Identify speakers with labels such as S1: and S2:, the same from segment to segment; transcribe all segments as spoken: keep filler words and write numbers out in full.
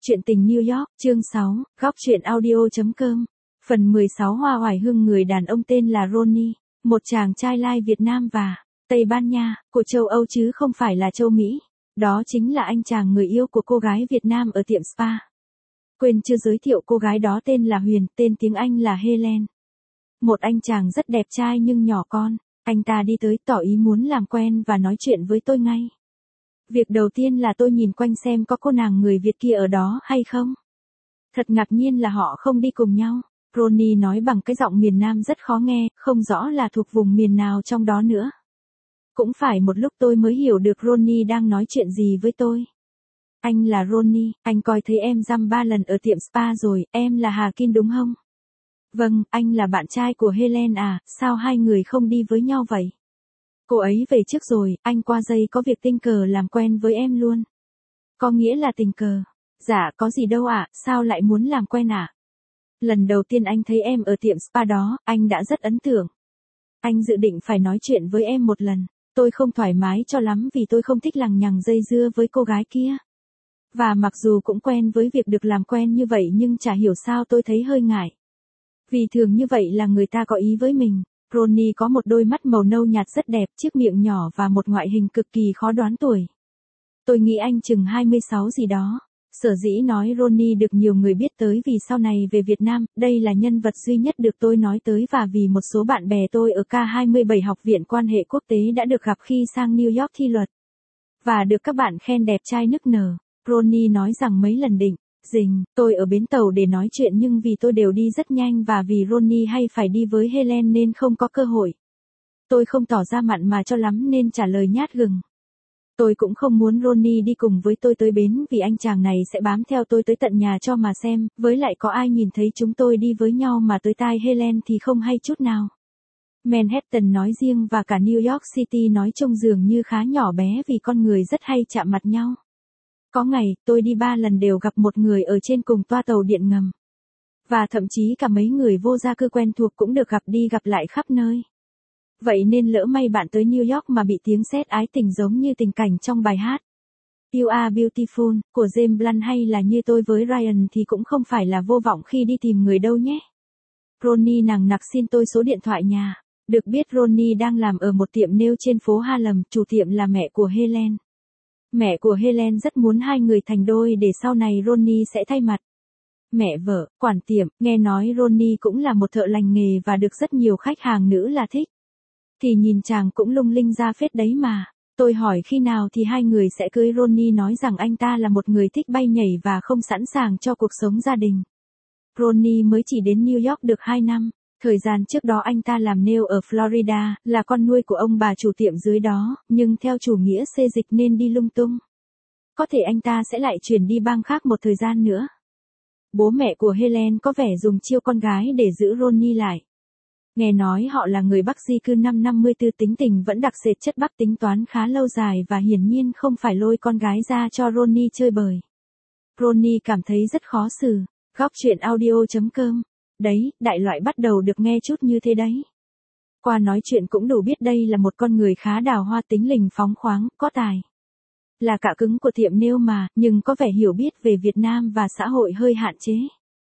S1: Chuyện tình New York, chương sáu, góc truyện audio.com. Phần mười sáu. Hoa hoài hương. Người đàn ông tên là Ronnie, một chàng trai lai Việt Nam và Tây Ban Nha, của châu Âu chứ không phải là châu Mỹ. Đó chính là anh chàng người yêu của cô gái Việt Nam ở tiệm spa. Quên chưa giới thiệu cô gái đó tên là Huyền, tên tiếng Anh là Helen. Một anh chàng rất đẹp trai nhưng nhỏ con. Anh ta đi tới tỏ ý muốn làm quen và nói chuyện với tôi ngay. Việc đầu tiên là tôi nhìn quanh xem có cô nàng người Việt kia ở đó hay không. Thật ngạc nhiên là họ không đi cùng nhau. Ronnie nói bằng cái giọng miền Nam rất khó nghe, không rõ là thuộc vùng miền nào trong đó nữa. Cũng phải một lúc tôi mới hiểu được Ronnie đang nói chuyện gì với tôi. Anh là Ronnie, anh coi thấy em dăm ba lần ở tiệm spa rồi, em là Hà Kim đúng không? Vâng, anh là bạn trai của Helen à, sao hai người không đi với nhau vậy? Cô ấy về trước rồi, anh qua giây có việc tình cờ làm quen với em luôn. Có nghĩa là tình cờ? Dạ, có gì đâu ạ, à, sao lại muốn làm quen ạ? À? Lần đầu tiên anh thấy em ở tiệm spa đó, anh đã rất ấn tượng. Anh dự định phải nói chuyện với em một lần. Tôi không thoải mái cho lắm vì tôi không thích lằng nhằng dây dưa với cô gái kia. Và mặc dù cũng quen với việc được làm quen như vậy nhưng chả hiểu sao tôi thấy hơi ngại. Vì thường như vậy là người ta có ý với mình. Ronnie có một đôi mắt màu nâu nhạt rất đẹp, chiếc miệng nhỏ và một ngoại hình cực kỳ khó đoán tuổi. Tôi nghĩ anh chừng hai mươi sáu gì đó. Sở dĩ nói Ronnie được nhiều người biết tới vì sau này về Việt Nam, đây là nhân vật duy nhất được tôi nói tới và vì một số bạn bè tôi ở K hai mươi bảy học viện quan hệ quốc tế đã được gặp khi sang New York thi luật. Và được các bạn khen đẹp trai nức nở. Ronnie nói rằng mấy lần định Dình, tôi ở bến tàu để nói chuyện nhưng vì tôi đều đi rất nhanh và vì Ronnie hay phải đi với Helen nên không có cơ hội. Tôi không tỏ ra mặn mà cho lắm nên trả lời nhát gừng. Tôi cũng không muốn Ronnie đi cùng với tôi tới bến vì anh chàng này sẽ bám theo tôi tới tận nhà cho mà xem, với lại có ai nhìn thấy chúng tôi đi với nhau mà tới tai Helen thì không hay chút nào. Manhattan nói riêng và cả New York City nói chung dường như khá nhỏ bé vì con người rất hay chạm mặt nhau. Có ngày, tôi đi ba lần đều gặp một người ở trên cùng toa tàu điện ngầm. Và thậm chí cả mấy người vô gia cư quen thuộc cũng được gặp đi gặp lại khắp nơi. Vậy nên lỡ may bạn tới New York mà bị tiếng sét ái tình giống như tình cảnh trong bài hát You Are Beautiful của James Blunt hay là như tôi với Ryan thì cũng không phải là vô vọng khi đi tìm người đâu nhé. Ronnie nằng nặc xin tôi số điện thoại nhà. Được biết Ronnie đang làm ở một tiệm nail trên phố Harlem, chủ tiệm là mẹ của Helen. Mẹ của Helen rất muốn hai người thành đôi để sau này Ronnie sẽ thay mặt. Mẹ vợ, quản tiệm, nghe nói Ronnie cũng là một thợ lành nghề và được rất nhiều khách hàng nữ là thích. Thì nhìn chàng cũng lung linh ra phết đấy mà. Tôi hỏi khi nào thì hai người sẽ cưới. Ronnie nói rằng anh ta là một người thích bay nhảy và không sẵn sàng cho cuộc sống gia đình. Ronnie mới chỉ đến New York được hai năm. Thời gian trước đó anh ta làm nail ở Florida, là con nuôi của ông bà chủ tiệm dưới đó, nhưng theo chủ nghĩa xê dịch nên đi lung tung. Có thể anh ta sẽ lại chuyển đi bang khác một thời gian nữa. Bố mẹ của Helen có vẻ dùng chiêu con gái để giữ Ronnie lại. Nghe nói họ là người Bắc di cư năm năm mươi tư, tính tình vẫn đặc sệt chất Bắc, tính toán khá lâu dài và hiển nhiên không phải lôi con gái ra cho Ronnie chơi bời. Ronnie cảm thấy rất khó xử. Góc truyện audio.com. Đấy, đại loại bắt đầu được nghe chút như thế đấy. Qua nói chuyện cũng đủ biết đây là một con người khá đào hoa, tính lình phóng khoáng, có tài. Là cả cứng của tiệm nail mà, nhưng có vẻ hiểu biết về Việt Nam và xã hội hơi hạn chế.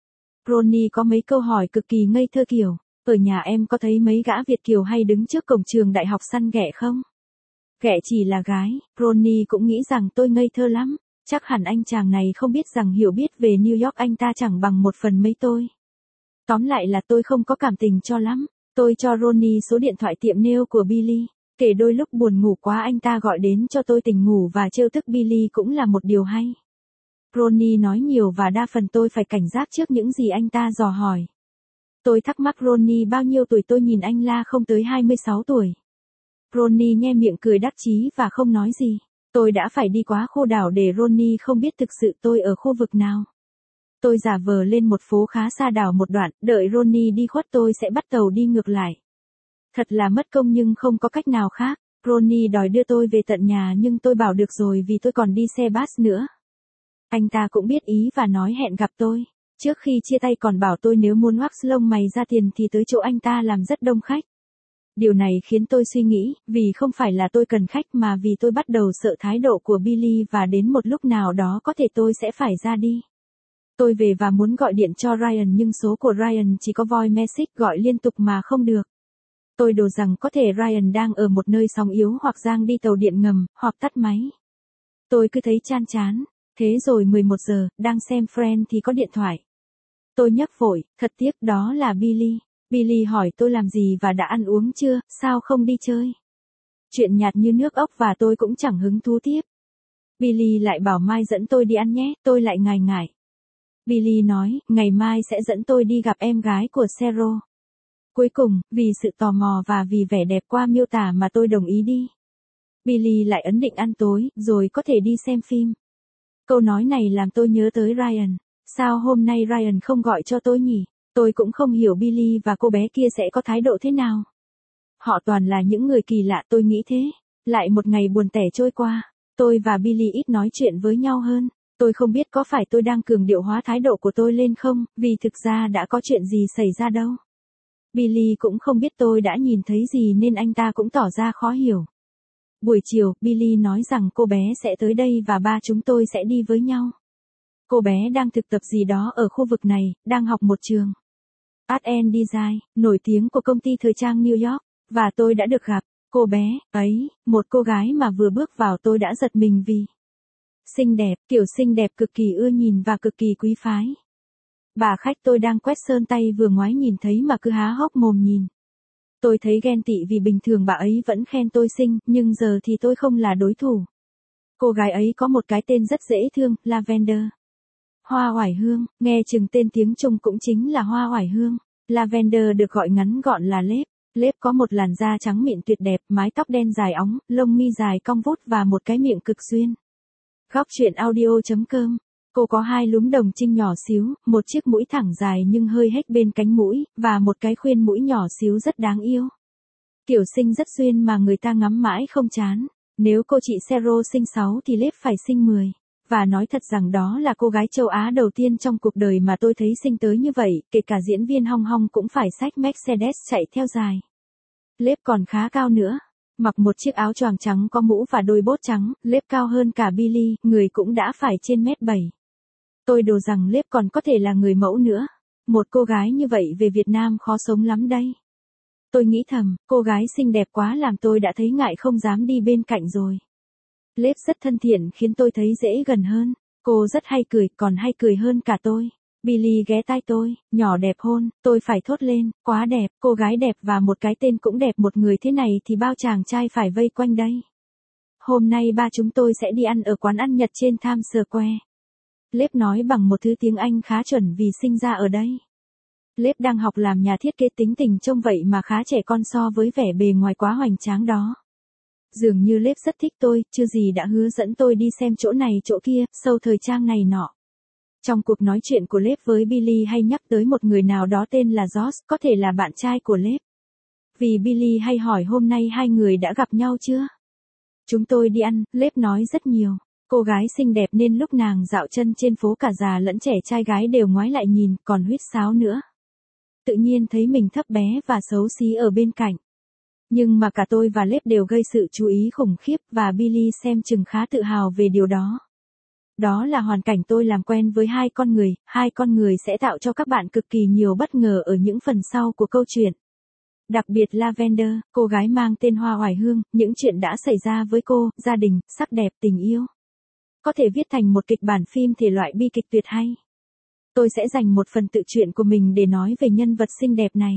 S1: Ronnie có mấy câu hỏi cực kỳ ngây thơ kiểu, ở nhà em có thấy mấy gã Việt kiều hay đứng trước cổng trường đại học săn ghẹ không? Ghẹ chỉ là gái. Ronnie cũng nghĩ rằng tôi ngây thơ lắm, chắc hẳn anh chàng này không biết rằng hiểu biết về New York anh ta chẳng bằng một phần mấy tôi. Tóm lại là tôi không có cảm tình cho lắm. Tôi cho Ronnie số điện thoại tiệm nail của Billy. Kể đôi lúc buồn ngủ quá anh ta gọi đến cho tôi tỉnh ngủ và trêu tức Billy cũng là một điều hay. Ronnie nói nhiều và đa phần tôi phải cảnh giác trước những gì anh ta dò hỏi. Tôi thắc mắc Ronnie bao nhiêu tuổi, tôi nhìn anh la không tới hai mươi sáu tuổi. Ronnie nhe miệng cười đắc chí và không nói gì. Tôi đã phải đi quá khu đảo để Ronnie không biết thực sự tôi ở khu vực nào. Tôi giả vờ lên một phố khá xa đảo một đoạn, đợi Ronnie đi khuất tôi sẽ bắt tàu đi ngược lại. Thật là mất công nhưng không có cách nào khác. Ronnie đòi đưa tôi về tận nhà nhưng tôi bảo được rồi vì tôi còn đi xe bus nữa. Anh ta cũng biết ý và nói hẹn gặp tôi. Trước khi chia tay còn bảo tôi nếu muốn wax lông mày ra tiền thì tới chỗ anh ta làm rất đông khách. Điều này khiến tôi suy nghĩ, vì không phải là tôi cần khách mà vì tôi bắt đầu sợ thái độ của Billy và đến một lúc nào đó có thể tôi sẽ phải ra đi. Tôi về và muốn gọi điện cho Ryan nhưng số của Ryan chỉ có voice message gọi liên tục mà không được. Tôi đồ rằng có thể Ryan đang ở một nơi sóng yếu hoặc đang đi tàu điện ngầm, hoặc tắt máy. Tôi cứ thấy chán chán. Thế rồi mười một giờ, đang xem Friends thì có điện thoại. Tôi nhấc vội, thật tiếc đó là Billy. Billy hỏi tôi làm gì và đã ăn uống chưa, sao không đi chơi. Chuyện nhạt như nước ốc và tôi cũng chẳng hứng thú tiếp. Billy lại bảo mai dẫn tôi đi ăn nhé, tôi lại ngại ngại. Billy nói, ngày mai sẽ dẫn tôi đi gặp em gái của Sero. Cuối cùng, vì sự tò mò và vì vẻ đẹp qua miêu tả mà tôi đồng ý đi. Billy lại ấn định ăn tối, rồi có thể đi xem phim. Câu nói này làm tôi nhớ tới Ryan. Sao hôm nay Ryan không gọi cho tôi nhỉ? Tôi cũng không hiểu Billy và cô bé kia sẽ có thái độ thế nào. Họ toàn là những người kỳ lạ, tôi nghĩ thế. Lại một ngày buồn tẻ trôi qua. Tôi và Billy ít nói chuyện với nhau hơn. Tôi không biết có phải tôi đang cường điệu hóa thái độ của tôi lên không, vì thực ra đã có chuyện gì xảy ra đâu. Billy cũng không biết tôi đã nhìn thấy gì nên anh ta cũng tỏ ra khó hiểu. Buổi chiều, Billy nói rằng cô bé sẽ tới đây và ba chúng tôi sẽ đi với nhau. Cô bé đang thực tập gì đó ở khu vực này, đang học một trường Art and Design, nổi tiếng của công ty thời trang New York, và tôi đã được gặp. Cô bé ấy, một cô gái mà vừa bước vào tôi đã giật mình vì xinh đẹp, kiểu xinh đẹp cực kỳ ưa nhìn và cực kỳ quý phái. Bà khách tôi đang quét sơn tay vừa ngoái nhìn thấy mà cứ há hốc mồm nhìn. Tôi thấy ghen tị vì bình thường bà ấy vẫn khen tôi xinh, nhưng giờ thì tôi không là đối thủ. Cô gái ấy có một cái tên rất dễ thương, Lavender. Hoa oải hương, nghe chừng tên tiếng Trung cũng chính là hoa oải hương. Lavender được gọi ngắn gọn là Lếp. Lếp có một làn da trắng mịn tuyệt đẹp, mái tóc đen dài óng, lông mi dài cong vút và một cái miệng cực duyên. Góc truyện audio.com. Cô có hai lúm đồng trinh nhỏ xíu, một chiếc mũi thẳng dài nhưng hơi hếch bên cánh mũi, và một cái khuyên mũi nhỏ xíu rất đáng yêu. Kiểu xinh rất duyên mà người ta ngắm mãi không chán. Nếu cô chị Sero sinh sáu thì Lếp phải sinh mười. Và nói thật rằng đó là cô gái châu Á đầu tiên trong cuộc đời mà tôi thấy xinh tới như vậy, kể cả diễn viên Hong Hong cũng phải xách Mercedes chạy theo dài. Lếp còn khá cao nữa. Mặc một chiếc áo choàng trắng có mũ và đôi bốt trắng, Lếp cao hơn cả Billy, người cũng đã phải trên mét bảy. Tôi đồ rằng Lếp còn có thể là người mẫu nữa. Một cô gái như vậy về Việt Nam khó sống lắm đây. Tôi nghĩ thầm, cô gái xinh đẹp quá làm tôi đã thấy ngại không dám đi bên cạnh rồi. Lếp rất thân thiện khiến tôi thấy dễ gần hơn. Cô rất hay cười, còn hay cười hơn cả tôi. Billy ghé tai tôi, nhỏ đẹp hôn, tôi phải thốt lên, quá đẹp, cô gái đẹp và một cái tên cũng đẹp, một người thế này thì bao chàng trai phải vây quanh đây. Hôm nay ba chúng tôi sẽ đi ăn ở quán ăn Nhật trên Times Square. Lếp nói bằng một thứ tiếng Anh khá chuẩn vì sinh ra ở đây. Lếp đang học làm nhà thiết kế, tính tình trông vậy mà khá trẻ con so với vẻ bề ngoài quá hoành tráng đó. Dường như Lếp rất thích tôi, chưa gì đã hứa dẫn tôi đi xem chỗ này chỗ kia, show thời trang này nọ. Trong cuộc nói chuyện của Lếp với Billy hay nhắc tới một người nào đó tên là Josh, có thể là bạn trai của Lếp. Vì Billy hay hỏi hôm nay hai người đã gặp nhau chưa? Chúng tôi đi ăn, Lếp nói rất nhiều. Cô gái xinh đẹp nên lúc nàng dạo chân trên phố cả già lẫn trẻ trai gái đều ngoái lại nhìn, còn huýt sáo nữa. Tự nhiên thấy mình thấp bé và xấu xí ở bên cạnh. Nhưng mà cả tôi và Lếp đều gây sự chú ý khủng khiếp và Billy xem chừng khá tự hào về điều đó. Đó là hoàn cảnh tôi làm quen với hai con người, hai con người sẽ tạo cho các bạn cực kỳ nhiều bất ngờ ở những phần sau của câu chuyện. Đặc biệt Lavender, cô gái mang tên Hoa Oải Hương, những chuyện đã xảy ra với cô, gia đình, sắc đẹp, tình yêu. Có thể viết thành một kịch bản phim thể loại bi kịch tuyệt hay. Tôi sẽ dành một phần tự truyện của mình để nói về nhân vật xinh đẹp này.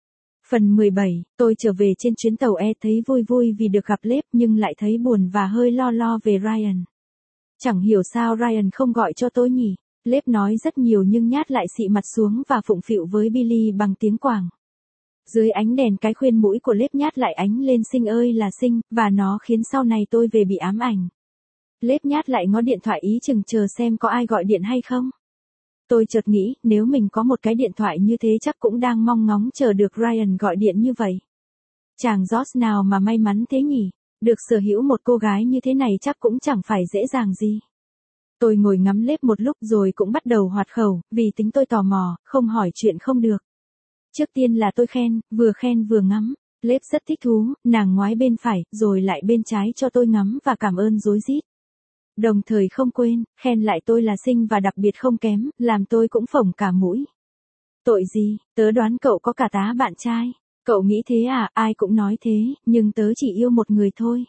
S1: Phần mười bảy, tôi trở về trên chuyến tàu E thấy vui vui vì được gặp Lếp nhưng lại thấy buồn và hơi lo lo về Ryan. Chẳng hiểu sao Ryan không gọi cho tôi nhỉ. Lếp nói rất nhiều nhưng nhát lại xị mặt xuống và phụng phịu với Billy bằng tiếng Quảng. Dưới ánh đèn cái khuyên mũi của Lếp nhát lại ánh lên xinh ơi là xinh, và nó khiến sau này tôi về bị ám ảnh. Lếp nhát lại ngó điện thoại ý chừng chờ xem có ai gọi điện hay không. Tôi chợt nghĩ, nếu mình có một cái điện thoại như thế chắc cũng đang mong ngóng chờ được Ryan gọi điện như vậy. Chàng Josh nào mà may mắn thế nhỉ, được sở hữu một cô gái như thế này chắc cũng chẳng phải dễ dàng gì. Tôi ngồi ngắm Lếp một lúc rồi cũng bắt đầu hoạt khẩu, vì tính tôi tò mò, không hỏi chuyện không được. Trước tiên là tôi khen, vừa khen vừa ngắm. Lếp rất thích thú, nàng ngoái bên phải, rồi lại bên trái cho tôi ngắm và cảm ơn rối rít. Đồng thời không quên, khen lại tôi là xinh và đặc biệt không kém, làm tôi cũng phồng cả mũi. Tội gì, tớ đoán cậu có cả tá bạn trai. Cậu nghĩ thế à, ai cũng nói thế, nhưng tớ chỉ yêu một người thôi.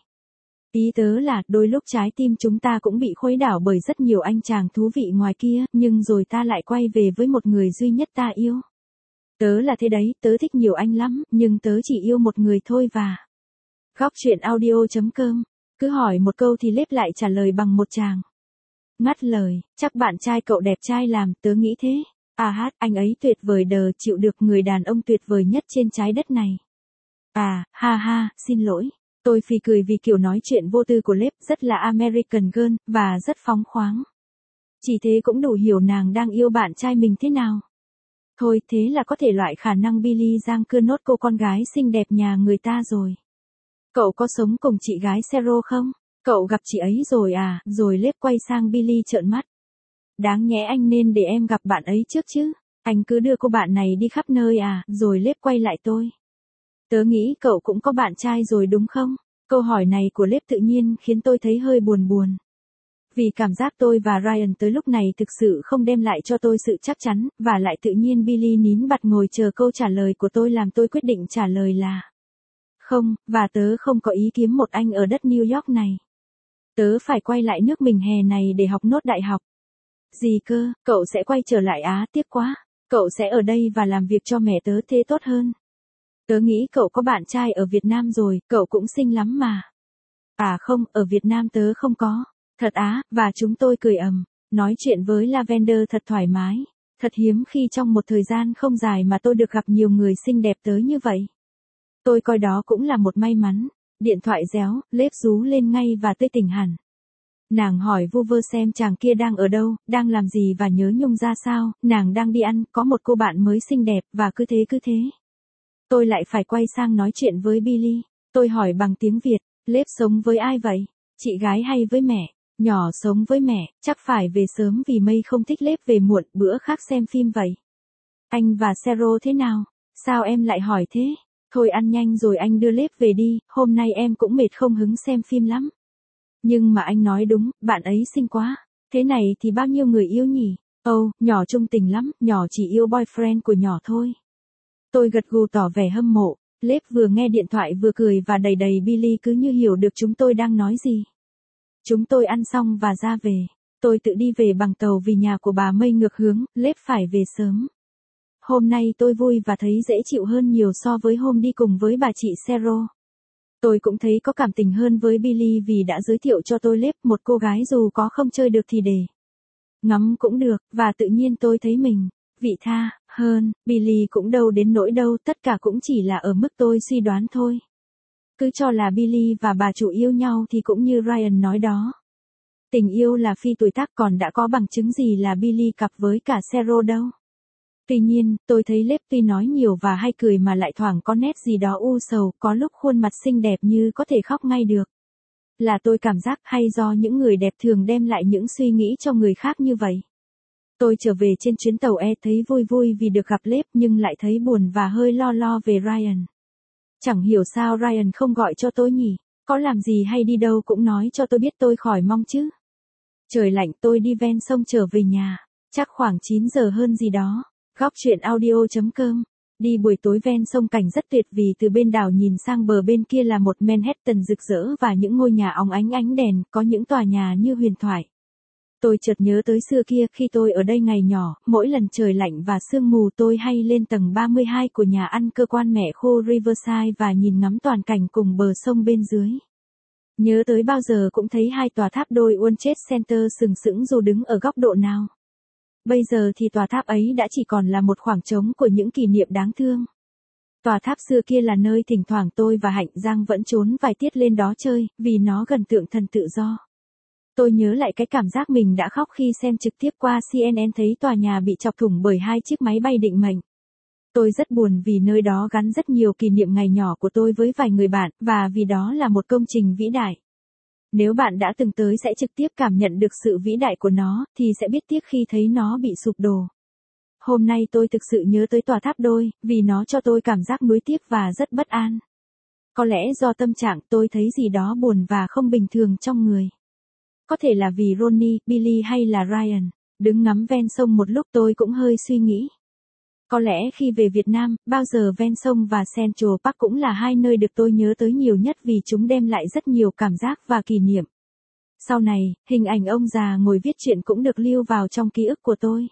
S1: Ý tớ là, đôi lúc trái tim chúng ta cũng bị khuấy đảo bởi rất nhiều anh chàng thú vị ngoài kia, nhưng rồi ta lại quay về với một người duy nhất ta yêu. Tớ là thế đấy, tớ thích nhiều anh lắm, nhưng tớ chỉ yêu một người thôi và... Góc truyện audio.com. Cứ hỏi một câu thì Lếp lại trả lời bằng một tràng. Ngắt lời, chắc bạn trai cậu đẹp trai làm, tớ nghĩ thế. À hát, anh ấy tuyệt vời đờ, chịu được người đàn ông tuyệt vời nhất trên trái đất này. À, ha ha, xin lỗi. Tôi phì cười vì kiểu nói chuyện vô tư của Lếp rất là American Girl, và rất phóng khoáng. Chỉ thế cũng đủ hiểu nàng đang yêu bạn trai mình thế nào. Thôi, thế là có thể loại khả năng Billy giang cưa nốt cô con gái xinh đẹp nhà người ta rồi. Cậu có sống cùng chị gái Sero không? Cậu gặp chị ấy rồi à? Rồi Lếp quay sang Billy trợn mắt. Đáng nhẽ anh nên để em gặp bạn ấy trước chứ. Anh cứ đưa cô bạn này đi khắp nơi à? Rồi Lếp quay lại tôi. Tớ nghĩ cậu cũng có bạn trai rồi đúng không? Câu hỏi này của Lếp tự nhiên khiến tôi thấy hơi buồn buồn. Vì cảm giác tôi và Ryan tới lúc này thực sự không đem lại cho tôi sự chắc chắn, và lại tự nhiên Billy nín bặt ngồi chờ câu trả lời của tôi làm tôi quyết định trả lời là không, và tớ không có ý kiếm một anh ở đất New York này. Tớ phải quay lại nước mình hè này để học nốt đại học. Gì cơ, cậu sẽ quay trở lại Á, tiếc quá. Cậu sẽ ở đây và làm việc cho mẹ tớ thế tốt hơn. Tớ nghĩ cậu có bạn trai ở Việt Nam rồi, cậu cũng xinh lắm mà. À không, ở Việt Nam tớ không có. Thật á, và chúng tôi cười ầm, nói chuyện với Lavender thật thoải mái. Thật hiếm khi trong một thời gian không dài mà tôi được gặp nhiều người xinh đẹp tới như vậy. Tôi coi đó cũng là một may mắn. Điện thoại réo, Lếp rú lên ngay và tươi tỉnh hẳn. Nàng hỏi vu vơ xem chàng kia đang ở đâu, đang làm gì và nhớ nhung ra sao, nàng đang đi ăn, có một cô bạn mới xinh đẹp, và cứ thế cứ thế. Tôi lại phải quay sang nói chuyện với Billy. Tôi hỏi bằng tiếng Việt, Lếp sống với ai vậy? Chị gái hay với mẹ? Nhỏ sống với mẹ, chắc phải về sớm vì Mây không thích Lếp về muộn, bữa khác xem phim vậy. Anh và Sero thế nào? Sao em lại hỏi thế? Thôi ăn nhanh rồi anh đưa Lếp về đi, hôm nay em cũng mệt không hứng xem phim lắm. Nhưng mà anh nói đúng, bạn ấy xinh quá. Thế này thì bao nhiêu người yêu nhỉ? Ồ, oh, nhỏ trung tình lắm, nhỏ chỉ yêu boyfriend của nhỏ thôi. Tôi gật gù tỏ vẻ hâm mộ. Lếp vừa nghe điện thoại vừa cười và đầy đầy Billy cứ như hiểu được chúng tôi đang nói gì. Chúng tôi ăn xong và ra về. Tôi tự đi về bằng tàu vì nhà của bà Mây ngược hướng, Lếp phải về sớm. Hôm nay tôi vui và thấy dễ chịu hơn nhiều so với hôm đi cùng với bà chị Sero. Tôi cũng thấy có cảm tình hơn với Billy vì đã giới thiệu cho tôi Lếp, một cô gái dù có không chơi được thì để ngắm cũng được, và tự nhiên tôi thấy mình vị tha hơn. Billy cũng đâu đến nỗi đâu, tất cả cũng chỉ là ở mức tôi suy đoán thôi. Cứ cho là Billy và bà chủ yêu nhau thì cũng như Ryan nói đó. Tình yêu là phi tuổi tác, còn đã có bằng chứng gì là Billy cặp với cả Sero đâu. Tuy nhiên, tôi thấy Lếp tuy nói nhiều và hay cười mà lại thoảng có nét gì đó u sầu, có lúc khuôn mặt xinh đẹp như có thể khóc ngay được. Là tôi cảm giác hay do những người đẹp thường đem lại những suy nghĩ cho người khác như vậy. Tôi trở về trên chuyến tàu E thấy vui vui vì được gặp Lếp nhưng lại thấy buồn và hơi lo lo về Ryan. Chẳng hiểu sao Ryan không gọi cho tôi nhỉ, có làm gì hay đi đâu cũng nói cho tôi biết tôi khỏi mong chứ. Trời lạnh tôi đi ven sông trở về nhà, chắc khoảng chín giờ hơn gì đó. Góc truyện audio.com. Đi buổi tối ven sông cảnh rất tuyệt vì từ bên đảo nhìn sang bờ bên kia là một Manhattan rực rỡ và những ngôi nhà óng ánh ánh đèn, có những tòa nhà như huyền thoại. Tôi chợt nhớ tới xưa kia khi tôi ở đây ngày nhỏ, mỗi lần trời lạnh và sương mù tôi hay lên tầng ba mươi hai của nhà ăn cơ quan mẹ khu Riverside và nhìn ngắm toàn cảnh cùng bờ sông bên dưới. Nhớ tới bao giờ cũng thấy hai tòa tháp đôi World Trade Center sừng sững dù đứng ở góc độ nào. Bây giờ thì tòa tháp ấy đã chỉ còn là một khoảng trống của những kỷ niệm đáng thương. Tòa tháp xưa kia là nơi thỉnh thoảng tôi và Hạnh Giang vẫn trốn vài tiết lên đó chơi, vì nó gần tượng thần tự do. Tôi nhớ lại cái cảm giác mình đã khóc khi xem trực tiếp qua xê en en thấy tòa nhà bị chọc thủng bởi hai chiếc máy bay định mệnh. Tôi rất buồn vì nơi đó gắn rất nhiều kỷ niệm ngày nhỏ của tôi với vài người bạn, và vì đó là một công trình vĩ đại. Nếu bạn đã từng tới sẽ trực tiếp cảm nhận được sự vĩ đại của nó, thì sẽ biết tiếc khi thấy nó bị sụp đổ. Hôm nay tôi thực sự nhớ tới tòa tháp đôi, vì nó cho tôi cảm giác nuối tiếc và rất bất an. Có lẽ do tâm trạng tôi thấy gì đó buồn và không bình thường trong người. Có thể là vì Ronnie, Billy hay là Ryan. Đứng ngắm ven sông một lúc tôi cũng hơi suy nghĩ. Có lẽ khi về Việt Nam, bao giờ ven sông và Central Park cũng là hai nơi được tôi nhớ tới nhiều nhất vì chúng đem lại rất nhiều cảm giác và kỷ niệm. Sau này, hình ảnh ông già ngồi viết truyện cũng được lưu vào trong ký ức của tôi.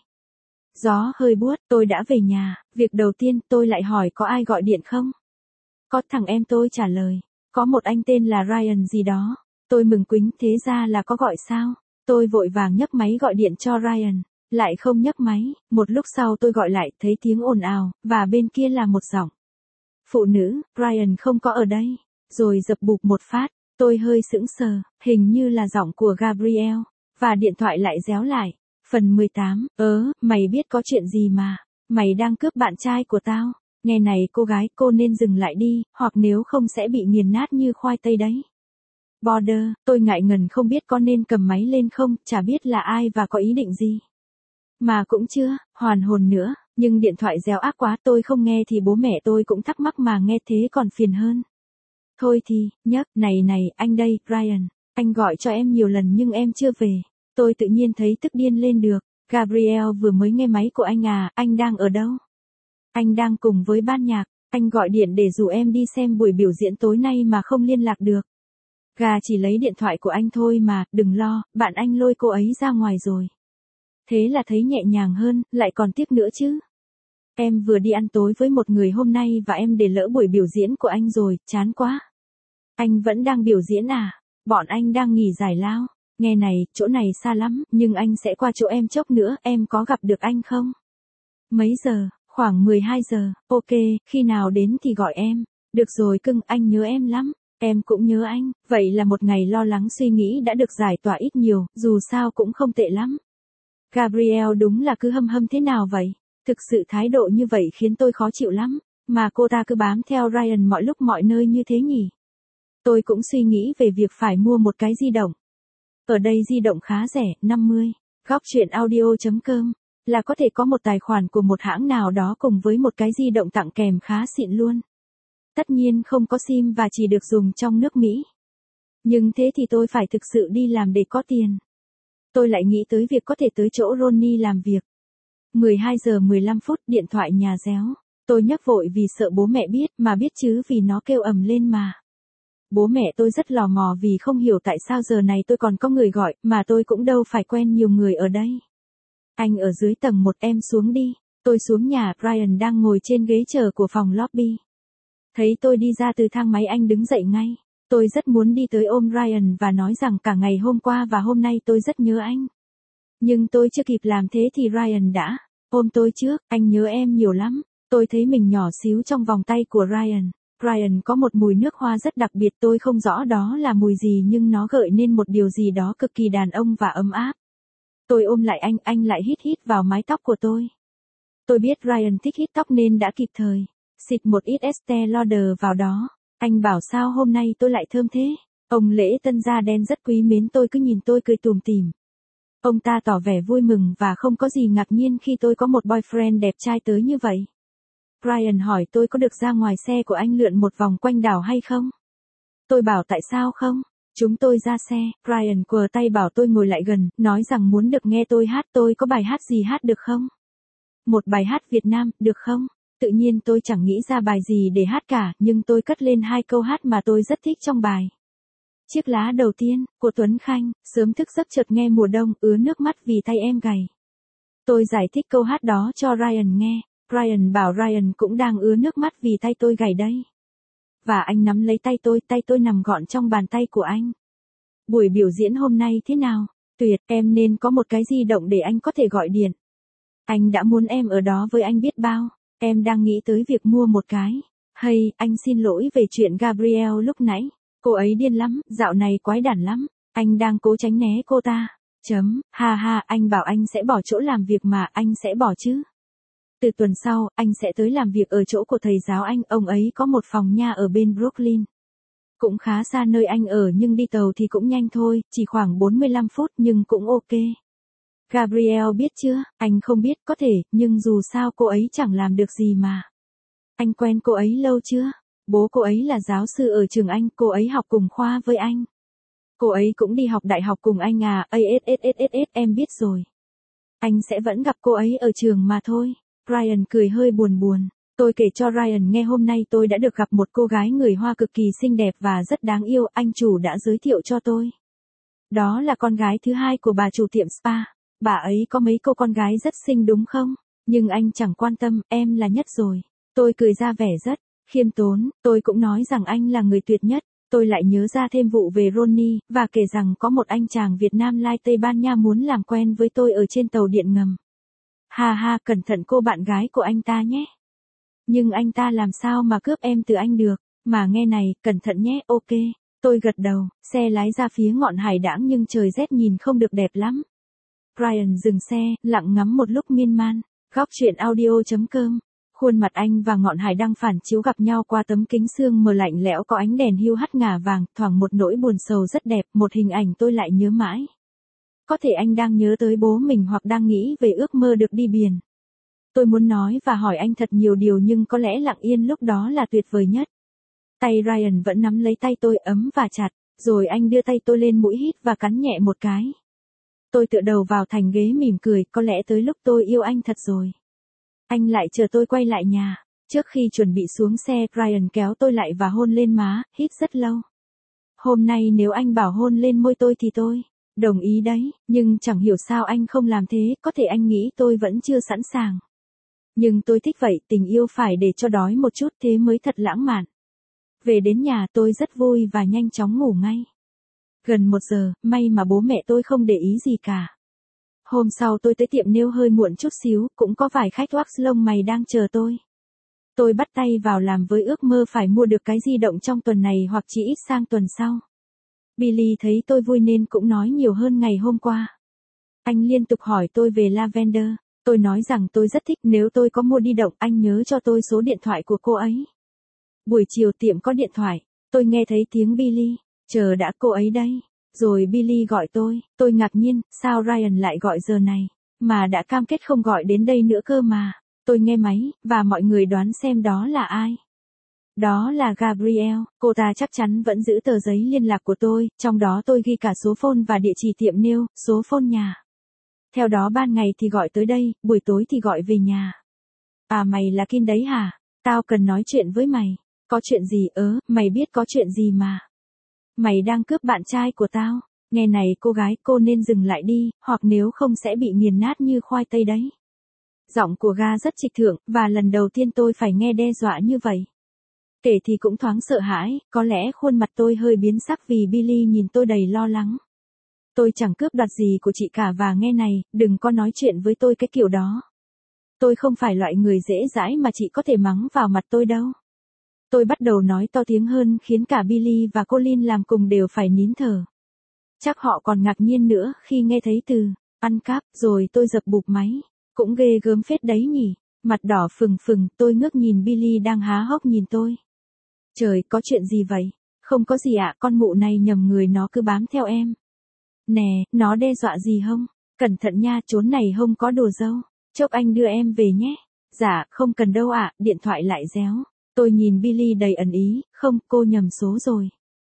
S1: Gió hơi buốt, tôi đã về nhà, việc đầu tiên tôi lại hỏi có ai gọi điện không? Có, thằng em tôi trả lời, có một anh tên là Ryan gì đó. Tôi mừng quính, thế ra là có gọi sao? Tôi vội vàng nhấc máy gọi điện cho Ryan, lại không nhấc máy, một lúc sau tôi gọi lại, thấy tiếng ồn ào, và bên kia là một giọng. Phụ nữ, Ryan không có ở đây, rồi dập bụp một phát, tôi hơi sững sờ, hình như là giọng của Gabriel, và điện thoại lại réo lại. Phần mười tám, ớ, mày biết có chuyện gì mà, mày đang cướp bạn trai của tao. Nghe này cô gái, cô nên dừng lại đi, hoặc nếu không sẽ bị nghiền nát như khoai tây đấy. Border, tôi ngại ngần không biết có nên cầm máy lên không, chả biết là ai và có ý định gì. Mà cũng chưa, hoàn hồn nữa, nhưng điện thoại réo ác quá tôi không nghe thì bố mẹ tôi cũng thắc mắc mà nghe thế còn phiền hơn. Thôi thì, nhấc, này này, anh đây, Ryan, anh gọi cho em nhiều lần nhưng em chưa về. Tôi tự nhiên thấy tức điên lên được. Gabriel vừa mới nghe máy của anh à, anh đang ở đâu? Anh đang cùng với ban nhạc, anh gọi điện để rủ em đi xem buổi biểu diễn tối nay mà không liên lạc được. Gà chỉ lấy điện thoại của anh thôi mà, đừng lo, bạn anh lôi cô ấy ra ngoài rồi. Thế là thấy nhẹ nhàng hơn, lại còn tiếc nữa chứ. Em vừa đi ăn tối với một người hôm nay và em để lỡ buổi biểu diễn của anh rồi, chán quá. Anh vẫn đang biểu diễn à? Bọn anh đang nghỉ giải lao. Nghe này, chỗ này xa lắm, nhưng anh sẽ qua chỗ em chốc nữa, em có gặp được anh không? Mấy giờ? Khoảng mười hai giờ, ok, khi nào đến thì gọi em. Được rồi cưng, anh nhớ em lắm. Em cũng nhớ anh, vậy là một ngày lo lắng suy nghĩ đã được giải tỏa ít nhiều, dù sao cũng không tệ lắm. Gabriel đúng là cứ hâm hâm thế nào vậy? Thực sự thái độ như vậy khiến tôi khó chịu lắm, mà cô ta cứ bám theo Ryan mọi lúc mọi nơi như thế nhỉ? Tôi cũng suy nghĩ về việc phải mua một cái di động. Ở đây di động khá rẻ, năm mươi. Góc truyện audio chấm com là có thể có một tài khoản của một hãng nào đó cùng với một cái di động tặng kèm khá xịn luôn. Tất nhiên không có sim và chỉ được dùng trong nước Mỹ. Nhưng thế thì tôi phải thực sự đi làm để có tiền. Tôi lại nghĩ tới việc có thể tới chỗ Ronnie làm việc. mười hai giờ mười lăm phút điện thoại nhà réo. Tôi nhấc vội vì sợ bố mẹ biết, mà biết chứ vì nó kêu ầm lên mà. Bố mẹ tôi rất lò mò vì không hiểu tại sao giờ này tôi còn có người gọi, mà tôi cũng đâu phải quen nhiều người ở đây. Anh ở dưới tầng một, em xuống đi. Tôi xuống nhà, Ryan đang ngồi trên ghế chờ của phòng lobby. Thấy tôi đi ra từ thang máy anh đứng dậy ngay. Tôi rất muốn đi tới ôm Ryan và nói rằng cả ngày hôm qua và hôm nay tôi rất nhớ anh. Nhưng tôi chưa kịp làm thế thì Ryan đã ôm tôi trước, anh nhớ em nhiều lắm. Tôi thấy mình nhỏ xíu trong vòng tay của Ryan. Ryan có một mùi nước hoa rất đặc biệt, tôi không rõ đó là mùi gì nhưng nó gợi nên một điều gì đó cực kỳ đàn ông và ấm áp. Tôi ôm lại anh, anh lại hít hít vào mái tóc của tôi. Tôi biết Ryan thích hít tóc nên đã kịp thời xịt một ít Estée Lauder vào đó. Anh bảo sao hôm nay tôi lại thơm thế. Ông lễ tân da đen rất quý mến tôi cứ nhìn tôi cười tủm tỉm. Ông ta tỏ vẻ vui mừng và không có gì ngạc nhiên khi tôi có một boyfriend đẹp trai tới như vậy. Ryan hỏi tôi có được ra ngoài xe của anh lượn một vòng quanh đảo hay không? Tôi bảo tại sao không? Chúng tôi ra xe, Ryan quờ tay bảo tôi ngồi lại gần, nói rằng muốn được nghe tôi hát. Tôi có bài hát gì hát được không? Một bài hát Việt Nam, được không? Tự nhiên tôi chẳng nghĩ ra bài gì để hát cả, nhưng tôi cất lên hai câu hát mà tôi rất thích trong bài. Chiếc lá đầu tiên, của Tuấn Khanh, sớm thức giấc chợt nghe mùa đông, ứa nước mắt vì tay em gầy. Tôi giải thích câu hát đó cho Ryan nghe. Ryan bảo Ryan cũng đang ứa nước mắt vì tay tôi gầy đây. Và anh nắm lấy tay tôi, tay tôi nằm gọn trong bàn tay của anh. Buổi biểu diễn hôm nay thế nào? Tuyệt, em nên có một cái di động để anh có thể gọi điện. Anh đã muốn em ở đó với anh biết bao. Em đang nghĩ tới việc mua một cái. Hay, anh xin lỗi về chuyện Gabriel lúc nãy. Cô ấy điên lắm, dạo này quái đản lắm. Anh đang cố tránh né cô ta. Chấm, ha ha, anh bảo anh sẽ bỏ chỗ làm việc mà, anh sẽ bỏ chứ. Từ tuần sau, anh sẽ tới làm việc ở chỗ của thầy giáo anh, ông ấy có một phòng nha ở bên Brooklyn. Cũng khá xa nơi anh ở nhưng đi tàu thì cũng nhanh thôi, chỉ khoảng bốn mươi lăm phút nhưng cũng ok. Gabriel biết chưa? Anh không biết, có thể, nhưng dù sao cô ấy chẳng làm được gì mà. Anh quen cô ấy lâu chưa? Bố cô ấy là giáo sư ở trường Anh, cô ấy học cùng khoa với anh. Cô ấy cũng đi học đại học cùng anh à, ASSSS, em biết rồi. Anh sẽ vẫn gặp cô ấy ở trường mà thôi. Ryan cười hơi buồn buồn. Tôi kể cho Ryan nghe hôm nay tôi đã được gặp một cô gái người Hoa cực kỳ xinh đẹp và rất đáng yêu, anh chủ đã giới thiệu cho tôi. Đó là con gái thứ hai của bà chủ tiệm spa. Bà ấy có mấy cô con gái rất xinh đúng không? Nhưng anh chẳng quan tâm, em là nhất rồi. Tôi cười ra vẻ rất khiêm tốn, tôi cũng nói rằng anh là người tuyệt nhất. Tôi lại nhớ ra thêm vụ về Ronnie, và kể rằng có một anh chàng Việt Nam lai Tây Ban Nha muốn làm quen với tôi ở trên tàu điện ngầm. Ha ha, cẩn thận cô bạn gái của anh ta nhé. Nhưng anh ta làm sao mà cướp em từ anh được, mà nghe này, cẩn thận nhé, ok. Tôi gật đầu, xe lái ra phía ngọn hải đãng nhưng trời rét nhìn không được đẹp lắm. Ryan dừng xe, lặng ngắm một lúc miên man. Góc truyện audio.com. Khuôn mặt anh và ngọn hải đang phản chiếu gặp nhau qua tấm kính sương mờ lạnh lẽo có ánh đèn hưu hắt ngả vàng, thoảng một nỗi buồn sầu rất đẹp, một hình ảnh tôi lại nhớ mãi. Có thể anh đang nhớ tới bố mình hoặc đang nghĩ về ước mơ được đi biển. Tôi muốn nói và hỏi anh thật nhiều điều nhưng có lẽ lặng yên lúc đó là tuyệt vời nhất. Tay Ryan vẫn nắm lấy tay tôi ấm và chặt, rồi anh đưa tay tôi lên mũi hít và cắn nhẹ một cái. Tôi tựa đầu vào thành ghế mỉm cười, có lẽ tới lúc tôi yêu anh thật rồi. Anh lại chờ tôi quay lại nhà. Trước khi chuẩn bị xuống xe, Ryan kéo tôi lại và hôn lên má, hít rất lâu. Hôm nay nếu anh bảo hôn lên môi tôi thì tôi đồng ý đấy, nhưng chẳng hiểu sao anh không làm thế, có thể anh nghĩ tôi vẫn chưa sẵn sàng. Nhưng tôi thích vậy, tình yêu phải để cho đói một chút thế mới thật lãng mạn. Về đến nhà tôi rất vui và nhanh chóng ngủ ngay. Gần một giờ, may mà bố mẹ tôi không để ý gì cả. Hôm sau tôi tới tiệm nail hơi muộn chút xíu, cũng có vài khách wax lông mày đang chờ tôi. Tôi bắt tay vào làm với ước mơ phải mua được cái di động trong tuần này hoặc chỉ ít sang tuần sau. Billy thấy tôi vui nên cũng nói nhiều hơn ngày hôm qua. Anh liên tục hỏi tôi về Lavender. Tôi nói rằng tôi rất thích, nếu tôi có mua di động anh nhớ cho tôi số điện thoại của cô ấy. Buổi chiều tiệm có điện thoại, tôi nghe thấy tiếng Billy. Chờ đã, cô ấy đây. Rồi Billy gọi tôi, tôi ngạc nhiên, sao Ryan lại gọi giờ này, mà đã cam kết không gọi đến đây nữa cơ mà. Tôi nghe máy, và mọi người đoán xem đó là ai. Đó là Gabrielle, cô ta chắc chắn vẫn giữ tờ giấy liên lạc của tôi, trong đó tôi ghi cả số phone và địa chỉ tiệm nail, số phone nhà. Theo đó ban ngày thì gọi tới đây, buổi tối thì gọi về nhà. À mày là Kim đấy hả? Tao cần nói chuyện với mày. Có chuyện gì ớ, mày biết có chuyện gì mà. Mày đang cướp bạn trai của tao. Nghe này cô gái, cô nên dừng lại đi, hoặc nếu không sẽ bị nghiền nát như khoai tây đấy. Giọng của Ga rất trịch thượng, và lần đầu tiên tôi phải nghe đe dọa như vậy. Kể thì cũng thoáng sợ hãi, có lẽ khuôn mặt tôi hơi biến sắc vì Billy nhìn tôi đầy lo lắng. Tôi chẳng cướp đoạt gì của chị cả và nghe này, đừng có nói chuyện với tôi cái kiểu đó. Tôi không phải loại người dễ dãi mà chị có thể mắng vào mặt tôi đâu. Tôi bắt đầu nói to tiếng hơn khiến cả Billy và Colin làm cùng đều phải nín thở. Chắc họ còn ngạc nhiên nữa khi nghe thấy từ ăn cắp, rồi tôi dập bụp máy. Cũng ghê gớm phết đấy nhỉ. Mặt đỏ phừng phừng, tôi ngước nhìn Billy đang há hốc nhìn tôi. Trời, có chuyện gì vậy? Không có gì ạ, con mụ này nhầm người, nó cứ bám theo em. Nè, nó đe dọa gì không? Cẩn thận nha, chốn này không có đồ dâu. Chốc anh đưa em về nhé. Dạ, không cần đâu ạ, điện thoại lại réo. Tôi nhìn Billy đầy ẩn ý, không, cô nhầm số rồi.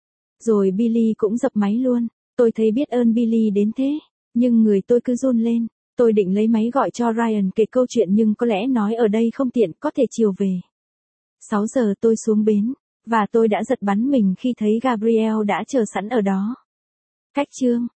S1: Rồi Billy cũng dập máy luôn. Tôi thấy biết ơn Billy đến thế, nhưng người tôi cứ run lên. Tôi định lấy máy gọi cho Ryan kể câu chuyện nhưng có lẽ nói ở đây không tiện, có thể chiều về. sáu giờ tôi xuống bến, và tôi đã giật bắn mình khi thấy Gabrielle đã chờ sẵn ở đó. Cách chương